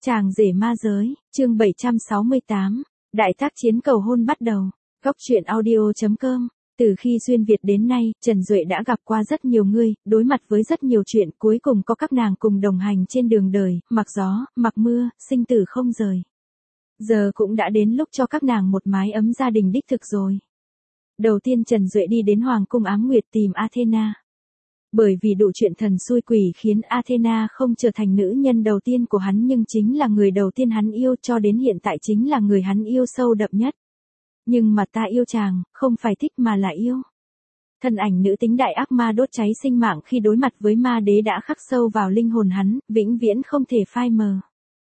Chàng rể ma giới, chương 768, đại tác chiến cầu hôn bắt đầu. Góc truyện audio.com. Từ khi xuyên Việt đến nay, Trần Duệ đã gặp qua rất nhiều người, đối mặt với rất nhiều chuyện, cuối cùng có các nàng cùng đồng hành trên đường đời, mặc gió, mặc mưa, sinh tử không rời. Giờ cũng đã đến lúc cho các nàng một mái ấm gia đình đích thực rồi. Đầu tiên Trần Duệ đi đến Hoàng cung Ám Nguyệt tìm Athena. Bởi vì đủ chuyện thần xui quỷ khiến Athena không trở thành nữ nhân đầu tiên của hắn, nhưng chính là người đầu tiên hắn yêu, cho đến hiện tại chính là người hắn yêu sâu đậm nhất. Nhưng mà ta yêu chàng, không phải thích mà là yêu. Thân ảnh nữ tính đại ác ma đốt cháy sinh mạng khi đối mặt với ma đế đã khắc sâu vào linh hồn hắn, vĩnh viễn không thể phai mờ.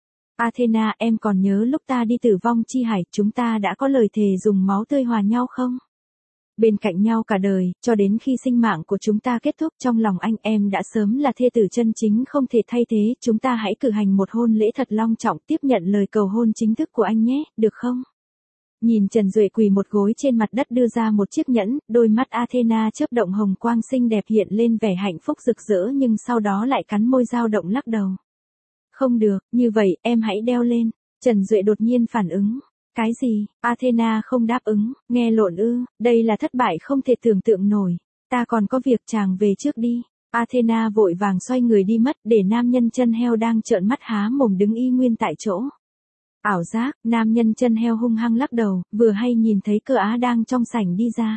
Athena, em còn nhớ lúc ta đi Tử Vong Chi Hải, chúng ta đã có lời thề dùng máu tươi hòa nhau không? Bên cạnh nhau cả đời, cho đến khi sinh mạng của chúng ta kết thúc, trong lòng anh em đã sớm là thê tử chân chính không thể thay thế, chúng ta hãy cử hành một hôn lễ thật long trọng, tiếp nhận lời cầu hôn chính thức của anh nhé, được không? Nhìn Trần Duệ quỳ một gối trên mặt đất đưa ra một chiếc nhẫn, đôi mắt Athena chớp động hồng quang xinh đẹp hiện lên vẻ hạnh phúc rực rỡ, nhưng sau đó lại cắn môi dao động lắc đầu. Không được, như vậy, em hãy đeo lên. Trần Duệ đột nhiên phản ứng. Cái gì? Athena không đáp ứng, nghe lộn ư, đây là thất bại không thể tưởng tượng nổi. Ta còn có việc, chàng về trước đi. Athena vội vàng xoay người đi mất, để nam nhân chân heo đang trợn mắt há mồm đứng y nguyên tại chỗ. Ảo giác, nam nhân chân heo hung hăng lắc đầu, vừa hay nhìn thấy Cơ Á đang trong sảnh đi ra.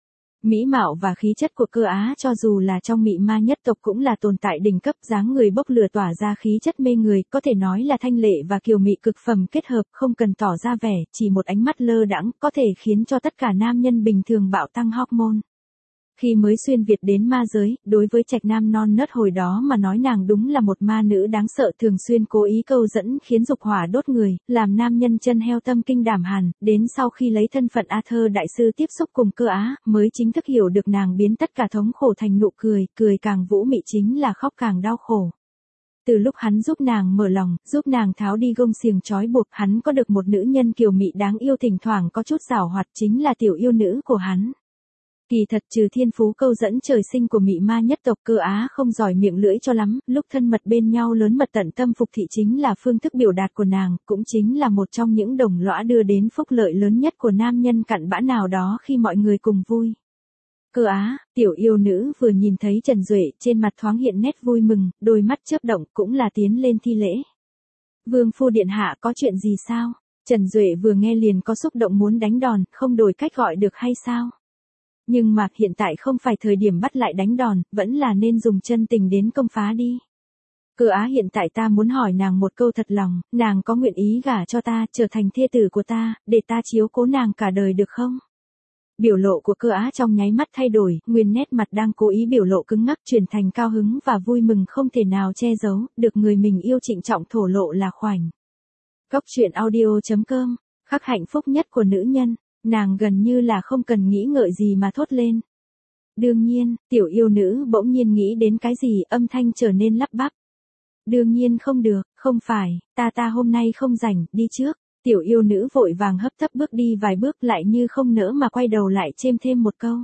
Mỹ mạo và khí chất của Cơ Á cho dù là trong mị ma nhất tộc cũng là tồn tại đỉnh cấp, dáng người bốc lửa tỏa ra khí chất mê người, có thể nói là thanh lệ và kiều mị cực phẩm kết hợp, không cần tỏ ra vẻ, chỉ một ánh mắt lơ đãng có thể khiến cho tất cả nam nhân bình thường bạo tăng hormone. Khi mới xuyên Việt đến ma giới, đối với trạch nam non nớt hồi đó mà nói nàng đúng là một ma nữ đáng sợ, thường xuyên cố ý câu dẫn khiến dục hỏa đốt người, làm nam nhân chân heo tâm kinh đảm hàn, đến sau khi lấy thân phận Arthur đại sư tiếp xúc cùng Cơ Á, mới chính thức hiểu được nàng biến tất cả thống khổ thành nụ cười, cười càng vũ mị chính là khóc càng đau khổ. Từ lúc hắn giúp nàng mở lòng, giúp nàng tháo đi gông xiềng trói buộc, hắn có được một nữ nhân kiều mị đáng yêu, thỉnh thoảng có chút giảo hoạt, chính là tiểu yêu nữ của hắn. Kỳ thật trừ thiên phú câu dẫn trời sinh của mị ma nhất tộc, Cơ Á không giỏi miệng lưỡi cho lắm, lúc thân mật bên nhau lớn mật tận tâm phục thị chính là phương thức biểu đạt của nàng, cũng chính là một trong những đồng lõa đưa đến phúc lợi lớn nhất của nam nhân cặn bã nào đó khi mọi người cùng vui. Cơ Á, tiểu yêu nữ vừa nhìn thấy Trần Duệ, trên mặt thoáng hiện nét vui mừng, đôi mắt chớp động, cũng là tiến lên thi lễ. Vương phu điện hạ, có chuyện gì sao? Trần Duệ vừa nghe liền có xúc động muốn đánh đòn, không đổi cách gọi được hay sao? Nhưng mà hiện tại không phải thời điểm bắt lại đánh đòn, vẫn là nên dùng chân tình đến công phá đi. Cơ Á, hiện tại ta muốn hỏi nàng một câu thật lòng, nàng có nguyện ý gả cho ta, trở thành thê tử của ta, để ta chiếu cố nàng cả đời được không? Biểu lộ của Cơ Á trong nháy mắt thay đổi, nguyên nét mặt đang cố ý biểu lộ cứng ngắc chuyển thành cao hứng và vui mừng không thể nào che giấu, được người mình yêu trịnh trọng thổ lộ là khoảnh. Góc truyện audio.com, khắc hạnh phúc nhất của nữ nhân. Nàng gần như là không cần nghĩ ngợi gì mà thốt lên. Đương nhiên, tiểu yêu nữ bỗng nhiên nghĩ đến cái gì, âm thanh trở nên lắp bắp. Đương nhiên không được, không phải, ta hôm nay không rảnh, đi trước. Tiểu yêu nữ vội vàng hấp tấp bước đi vài bước, lại như không nỡ mà quay đầu lại chêm thêm một câu.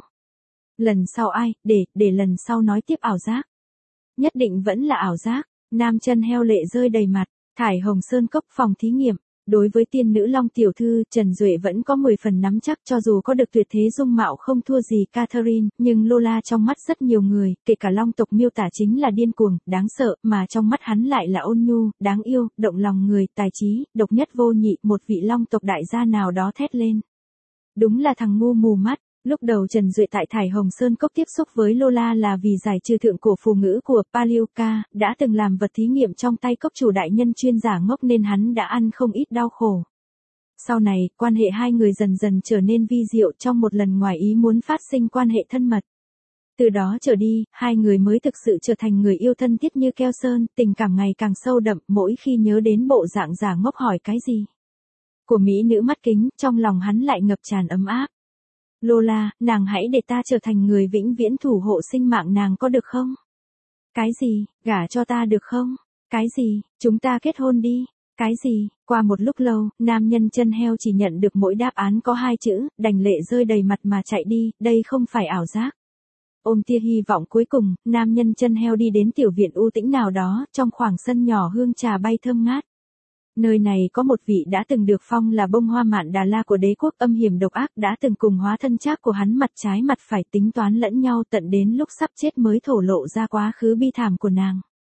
Lần sau ai, để lần sau nói tiếp. Ảo giác. Nhất định vẫn là ảo giác. Nam chân heo lệ rơi đầy mặt. Thải Hồng Sơn Cốc, phòng thí nghiệm. Đối với tiên nữ Long tiểu thư, Trần Duệ vẫn có 10 phần nắm chắc, cho dù có được tuyệt thế dung mạo không thua gì Catherine, nhưng Lola trong mắt rất nhiều người, kể cả Long tộc miêu tả chính là điên cuồng, đáng sợ, mà trong mắt hắn lại là ôn nhu, đáng yêu, động lòng người, tài trí, độc nhất vô nhị, một vị Long tộc đại gia nào đó thét lên. Đúng là thằng ngu mù mắt. Lúc đầu Trần Duệ tại Thải Hồng Sơn Cốc tiếp xúc với Lola là vì giải trừ thượng cổ phù ngữ của Palioka, đã từng làm vật thí nghiệm trong tay cốc chủ đại nhân chuyên giả ngốc nên hắn đã ăn không ít đau khổ. Sau này, quan hệ hai người dần dần trở nên vi diệu trong một lần ngoài ý muốn phát sinh quan hệ thân mật. Từ đó trở đi, hai người mới thực sự trở thành người yêu thân thiết như keo sơn, tình cảm ngày càng sâu đậm, mỗi khi nhớ đến bộ dạng giả ngốc hỏi cái gì của mỹ nữ mắt kính, trong lòng hắn lại ngập tràn ấm áp. Lola, nàng hãy để ta trở thành người vĩnh viễn thủ hộ sinh mạng nàng có được không? Cái gì, gả cho ta được không? Cái gì, chúng ta kết hôn đi? Cái gì? Qua một lúc lâu, nam nhân chân heo chỉ nhận được mỗi đáp án có 2 chữ, đành lệ rơi đầy mặt mà chạy đi, đây không phải ảo giác. Ôm tia hy vọng cuối cùng, nam nhân chân heo đi đến tiểu viện u tĩnh nào đó, trong khoảng sân nhỏ hương trà bay thơm ngát. Nơi này có một vị đã từng được phong là bông hoa mạn Đà La của đế quốc âm hiểm độc ác, đã từng cùng hóa thân trác của hắn mặt trái mặt phải tính toán lẫn nhau tận đến lúc sắp chết mới thổ lộ ra quá khứ bi thảm của nàng.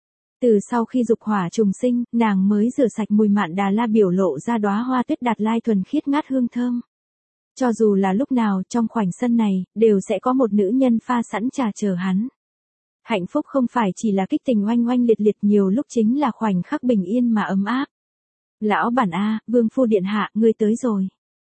Từ sau khi dục hỏa trùng sinh, nàng mới rửa sạch mùi mạn Đà La, biểu lộ ra đóa hoa tuyết đạt lai thuần khiết ngát hương thơm. Cho dù là lúc nào trong khoảnh sân này, đều sẽ có một nữ nhân pha sẵn trà chờ hắn. Hạnh phúc không phải chỉ là kích tình oanh oanh liệt liệt, nhiều lúc chính là khoảnh khắc bình yên mà ấm áp. Lão bản A, vương phu điện hạ, ngươi tới rồi.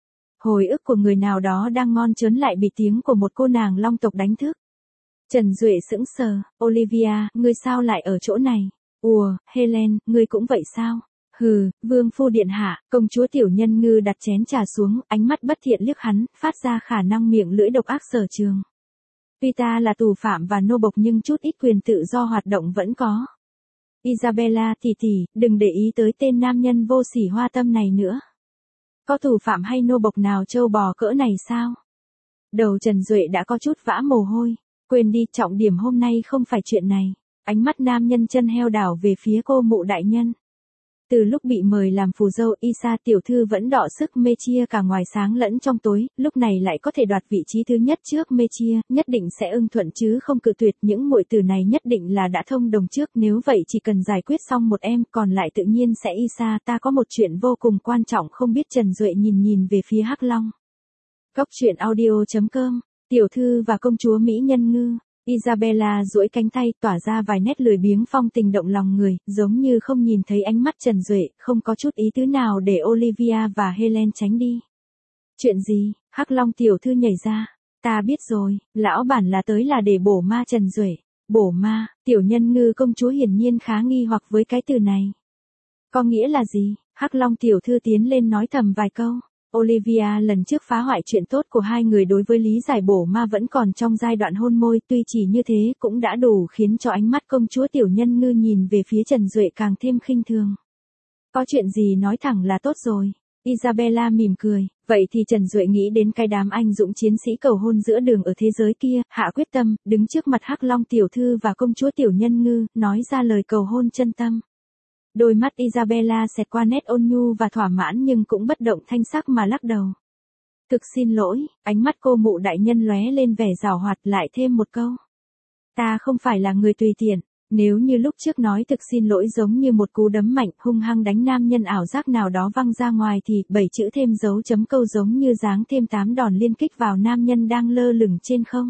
Hồi ức của người nào đó đang ngon chớn lại bị tiếng của một cô nàng long tộc đánh thức. Trần Duệ sững sờ, Olivia, ngươi sao lại ở chỗ này? Ủa, Helen, ngươi cũng vậy sao? Hừ, vương phu điện hạ, công chúa Tiểu Nhân Ngư đặt chén trà xuống, ánh mắt bất thiện liếc hắn, phát ra khả năng miệng lưỡi độc ác sở trường. Tuy ta là tù phạm và nô bộc nhưng chút ít quyền tự do hoạt động vẫn có. Isabella tỷ tỷ, đừng để ý tới tên nam nhân vô sỉ hoa tâm này nữa. Có tù phạm hay nô bộc nào trâu bò cỡ này sao? Đầu Trần Duệ đã có chút vã mồ hôi. Quên đi, trọng điểm hôm nay không phải chuyện này. Ánh mắt nam nhân chân heo đảo về phía cô mụ đại nhân. Từ lúc bị mời làm phù dâu, Isa tiểu thư vẫn đọ sức mê chia cả ngoài sáng lẫn trong tối, lúc này lại có thể đoạt vị trí thứ nhất trước mê chia, nhất định sẽ ưng thuận chứ không cự tuyệt. Những muội tử này nhất định là đã thông đồng trước, nếu vậy chỉ cần giải quyết xong một em, còn lại tự nhiên sẽ. Isa, ta có một chuyện vô cùng quan trọng không biết. Trần Duệ nhìn về phía Hắc Long. Góc truyện audio.com, tiểu thư và công chúa Mỹ Nhân Ngư. Isabella duỗi cánh tay, tỏa ra vài nét lười biếng phong tình động lòng người, giống như không nhìn thấy ánh mắt Trần Duệ, không có chút ý tứ nào để Olivia và Helen tránh đi. Chuyện gì? Hắc Long tiểu thư nhảy ra. Ta biết rồi, lão bản là tới là để bổ ma Trần Duệ. Bổ ma? Tiểu Nhân Ngư công chúa hiển nhiên khá nghi hoặc với cái từ này. Có nghĩa là gì? Hắc Long tiểu thư tiến lên nói thầm vài câu. Olivia lần trước phá hoại chuyện tốt của hai người đối với lý giải bổ ma vẫn còn trong giai đoạn hôn môi, tuy chỉ như thế cũng đã đủ khiến cho ánh mắt công chúa Tiểu Nhân Ngư nhìn về phía Trần Duệ càng thêm khinh thường. Có chuyện gì nói thẳng là tốt rồi. Isabella mỉm cười, vậy thì Trần Duệ nghĩ đến cái đám anh dũng chiến sĩ cầu hôn giữa đường ở thế giới kia, hạ quyết tâm, đứng trước mặt Hắc Long tiểu thư và công chúa Tiểu Nhân Ngư, nói ra lời cầu hôn chân tâm. Đôi mắt Isabella xẹt qua nét ôn nhu và thỏa mãn nhưng cũng bất động thanh sắc mà lắc đầu. Thực xin lỗi, ánh mắt cô mụ đại nhân lóe lên vẻ giảo hoạt, lại thêm một câu. Ta không phải là người tùy tiện, nếu như lúc trước nói thực xin lỗi giống như một cú đấm mạnh hung hăng đánh nam nhân ảo giác nào đó văng ra ngoài thì 7 chữ thêm dấu chấm câu giống như giáng thêm 8 đòn liên kích vào nam nhân đang lơ lửng trên không.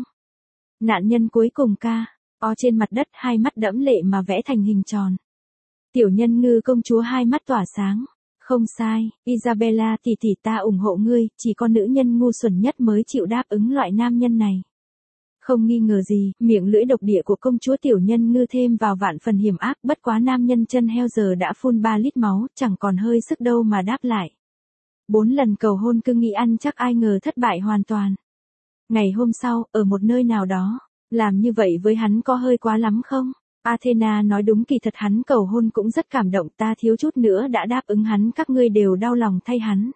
Nạn nhân cuối cùng ca, trên mặt đất, hai mắt đẫm lệ mà vẽ thành hình tròn. Tiểu Nhân Ngư công chúa hai mắt tỏa sáng. Không sai, Isabella tỷ tỷ, ta ủng hộ ngươi, chỉ có nữ nhân ngu xuẩn nhất mới chịu đáp ứng loại nam nhân này. Không nghi ngờ gì, miệng lưỡi độc địa của công chúa Tiểu Nhân Ngư thêm vào vạn phần hiểm ác, bất quá nam nhân chân heo giờ đã phun 3 lít máu, chẳng còn hơi sức đâu mà đáp lại. 4 lần cầu hôn cứ nghĩ ăn chắc, ai ngờ thất bại hoàn toàn. Ngày hôm sau, ở một nơi nào đó, làm như vậy với hắn có hơi quá lắm không? Athena nói đúng, kỳ thật hắn cầu hôn cũng rất cảm động, ta thiếu chút nữa đã đáp ứng hắn, các ngươi đều đau lòng thay hắn.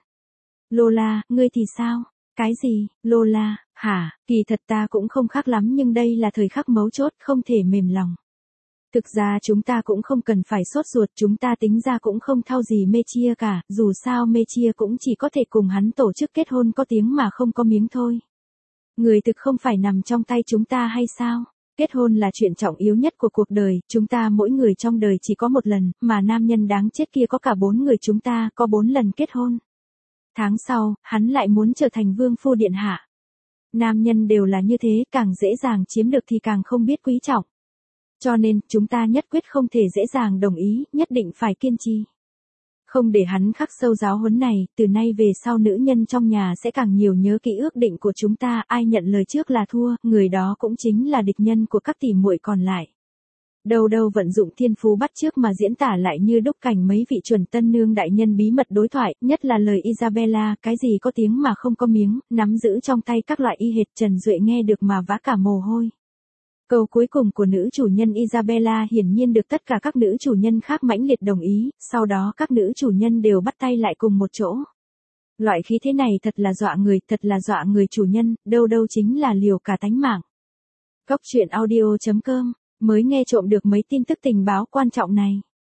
Lola, ngươi thì sao? Cái gì? Lola, hả? Kỳ thật ta cũng không khác lắm nhưng đây là thời khắc mấu chốt, không thể mềm lòng. Thực ra chúng ta cũng không cần phải sốt ruột, chúng ta tính ra cũng không thao gì mê chia cả, dù sao mê chia cũng chỉ có thể cùng hắn tổ chức kết hôn có tiếng mà không có miếng thôi. Người thực không phải nằm trong tay chúng ta hay sao? Kết hôn là chuyện trọng yếu nhất của cuộc đời, chúng ta mỗi người trong đời chỉ có một lần, mà nam nhân đáng chết kia có cả 4 người, chúng ta có 4 lần kết hôn. Tháng sau, hắn lại muốn trở thành vương phu điện hạ. Nam nhân đều là như thế, càng dễ dàng chiếm được thì càng không biết quý trọng. Cho nên, chúng ta nhất quyết không thể dễ dàng đồng ý, nhất định phải kiên trì. Không để hắn khắc sâu giáo huấn này, từ nay về sau nữ nhân trong nhà sẽ càng nhiều nhớ kỹ ước định của chúng ta, ai nhận lời trước là thua, người đó cũng chính là địch nhân của các tỷ muội còn lại. Đâu đâu vận dụng thiên phú bắt chước mà diễn tả lại như đúc cảnh mấy vị chuẩn tân nương đại nhân bí mật đối thoại, nhất là lời Isabella, cái gì có tiếng mà không có miếng, nắm giữ trong tay các loại y hệt. Trần Duệ nghe được mà vã cả mồ hôi. Câu cuối cùng của nữ chủ nhân Isabella hiển nhiên được tất cả các nữ chủ nhân khác mãnh liệt đồng ý, sau đó các nữ chủ nhân đều bắt tay lại cùng một chỗ. Loại khí thế này thật là dọa người chủ nhân, đâu đâu chính là liều cả tánh mạng. Góc truyện audio.com, mới nghe trộm được mấy tin tức tình báo quan trọng này.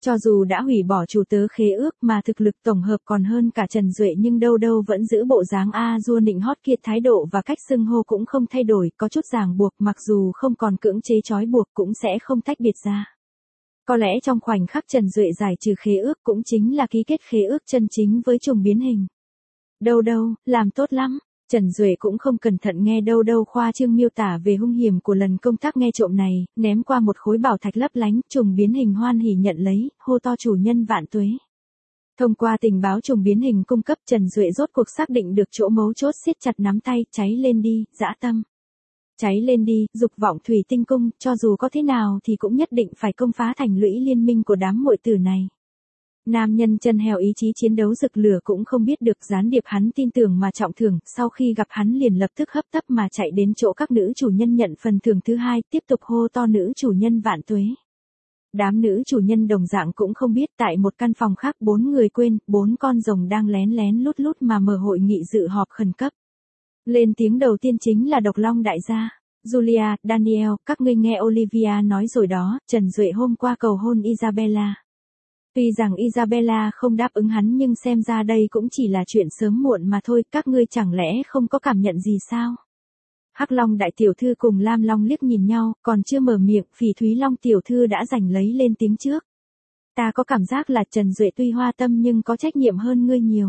Cho dù đã hủy bỏ chủ tớ khế ước mà thực lực tổng hợp còn hơn cả Trần Duệ nhưng đâu đâu vẫn giữ bộ dáng A-dua nịnh hót kia, thái độ và cách xưng hô cũng không thay đổi, có chút ràng buộc, mặc dù không còn cưỡng chế trói buộc cũng sẽ không tách biệt ra. Có lẽ trong khoảnh khắc Trần Duệ giải trừ khế ước cũng chính là ký kết khế ước chân chính với trùng biến hình. Đâu đâu, làm tốt lắm. Trần Duệ cũng không cẩn thận nghe đâu đâu khoa trương miêu tả về hung hiểm của lần công tác nghe trộm này, ném qua một khối bảo thạch lấp lánh, trùng biến hình hoan hỉ nhận lấy, hô to chủ nhân vạn tuế. Thông qua tình báo trùng biến hình cung cấp, Trần Duệ rốt cuộc xác định được chỗ mấu chốt, siết chặt nắm tay, cháy lên đi, dã tâm. Cháy lên đi, dục vọng thủy tinh cung, cho dù có thế nào thì cũng nhất định phải công phá thành lũy liên minh của đám muội tử này. Nam nhân chân heo ý chí chiến đấu rực lửa cũng không biết được gián điệp hắn tin tưởng mà trọng thưởng, sau khi gặp hắn liền lập tức hấp tấp mà chạy đến chỗ các nữ chủ nhân nhận phần thưởng thứ hai, tiếp tục hô to nữ chủ nhân vạn tuế. Đám nữ chủ nhân đồng dạng cũng không biết, tại một căn phòng khác 4 người quên, 4 con rồng đang lén lén lút lút mà mở hội nghị dự họp khẩn cấp. Lên tiếng đầu tiên chính là Độc Long đại gia. Julia, Daniel, các ngươi nghe Olivia nói rồi đó, Trần Duệ hôm qua cầu hôn Isabella. Tuy rằng Isabella không đáp ứng hắn nhưng xem ra đây cũng chỉ là chuyện sớm muộn mà thôi, các ngươi chẳng lẽ không có cảm nhận gì sao? Hắc Long đại tiểu thư cùng Lam Long liếc nhìn nhau, còn chưa mở miệng, Phỉ Thúy Long tiểu thư đã giành lấy lên tiếng trước. Ta có cảm giác là Trần Duệ tuy hoa tâm nhưng có trách nhiệm hơn ngươi nhiều.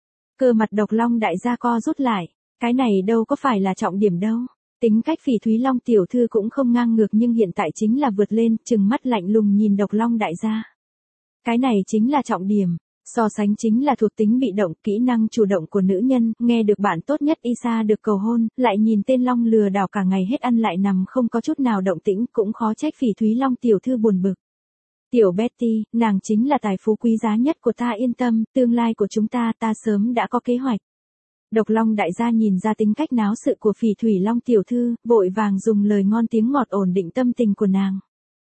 Cơ mặt Độc Long đại gia co rút lại, cái này đâu có phải là trọng điểm đâu. Tính cách Phỉ Thúy Long tiểu thư cũng không ngang ngược nhưng hiện tại chính là vượt lên, trừng mắt lạnh lùng nhìn Độc Long đại gia. Cái này chính là trọng điểm, so sánh chính là thuộc tính bị động, kỹ năng chủ động của nữ nhân, nghe được bạn tốt nhất Isa được cầu hôn, lại nhìn tên Long lừa đảo cả ngày hết ăn lại nằm không có chút nào động tĩnh, cũng khó trách Phỉ Thúy Long tiểu thư buồn bực. Tiểu Betty, nàng chính là tài phú quý giá nhất của ta, yên tâm, tương lai của chúng ta sớm đã có kế hoạch. Độc Long đại gia nhìn ra tính cách náo sự của Phỉ Thúy Long tiểu thư, vội vàng dùng lời ngon tiếng ngọt ổn định tâm tình của nàng.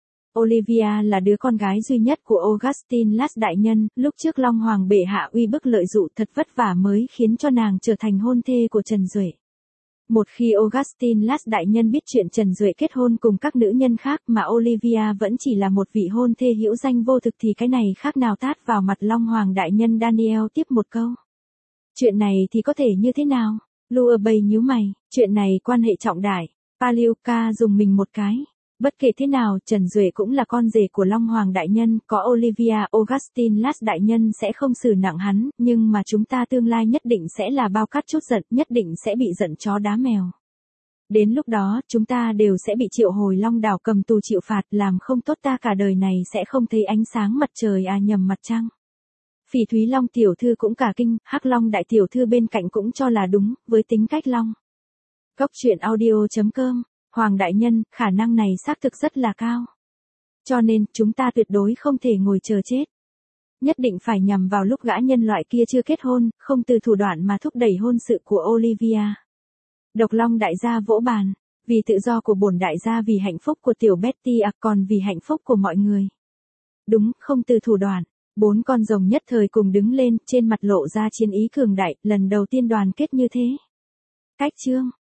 Olivia là đứa con gái duy nhất của Augustin Last đại nhân, lúc trước Long Hoàng bệ hạ uy bức lợi dụ thật vất vả mới khiến cho nàng trở thành hôn thê của Trần Duệ. Một khi Augustin Last đại nhân biết chuyện Trần Duệ kết hôn cùng các nữ nhân khác mà Olivia vẫn chỉ là một vị hôn thê hữu danh vô thực thì cái này khác nào tát vào mặt Long Hoàng đại nhân. Daniel tiếp một câu. Chuyện này thì có thể như thế nào? Lua Bay nhíu mày, chuyện này quan hệ trọng đại. Palioka dùng mình một cái. Bất kể thế nào, Trần Duệ cũng là con rể của Long Hoàng đại nhân, có Olivia, Augustin Last đại nhân sẽ không xử nặng hắn, nhưng mà chúng ta tương lai nhất định sẽ là bao cát chút giận, nhất định sẽ bị giận chó đá mèo. Đến lúc đó, chúng ta đều sẽ bị triệu hồi Long đảo cầm tù chịu phạt, làm không tốt ta cả đời này sẽ không thấy ánh sáng mặt trời nhầm mặt trăng. Phỉ Thúy Long tiểu thư cũng cả kinh, Hắc Long đại tiểu thư bên cạnh cũng cho là đúng, với tính cách Long. Góc truyện audio.com. Hoàng đại nhân, khả năng này xác thực rất là cao. Cho nên, chúng ta tuyệt đối không thể ngồi chờ chết. Nhất định phải nhằm vào lúc gã nhân loại kia chưa kết hôn, không từ thủ đoạn mà thúc đẩy hôn sự của Olivia. Độc Long đại gia vỗ bàn, vì tự do của bổn đại gia, vì hạnh phúc của tiểu Betty còn vì hạnh phúc của mọi người. Đúng, không từ thủ đoạn. 4 con rồng nhất thời cùng đứng lên, trên mặt lộ ra chiến ý cường đại, lần đầu tiên đoàn kết như thế. Cách chương